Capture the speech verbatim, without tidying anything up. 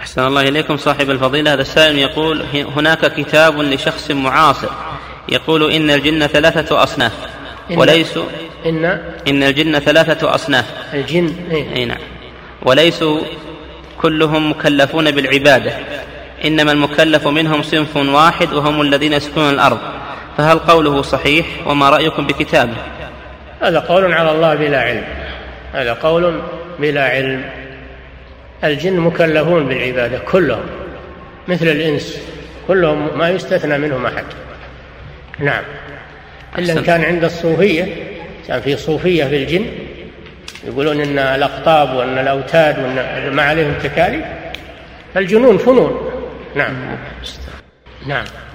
أحسن الله إليكم صاحب الفضيلة. هذا السائل يقول: هناك كتاب لشخص معاصر يقول إن الجن ثلاثة أصناف وليسوا إن إن الجن ثلاثة أصناف الجن أي نعم وليسوا كلهم مكلفون بالعبادة، إنما المكلف منهم صنف واحد وهم الذين يسكنون الأرض، فهل قوله صحيح؟ وما رأيكم بكتابه؟ هذا قول على الله بلا علم، هذا قول بلا علم. الجن مكلفون بالعبادة كلهم مثل الإنس، كلهم ما يستثنى منهم أحد. نعم، إلا إن كان عند الصوفية، كان في صوفية في الجن يقولون إن الأقطاب وأن الأوتاد وأن ما عليهم تكاليف، الجنون فنون. نعم نعم.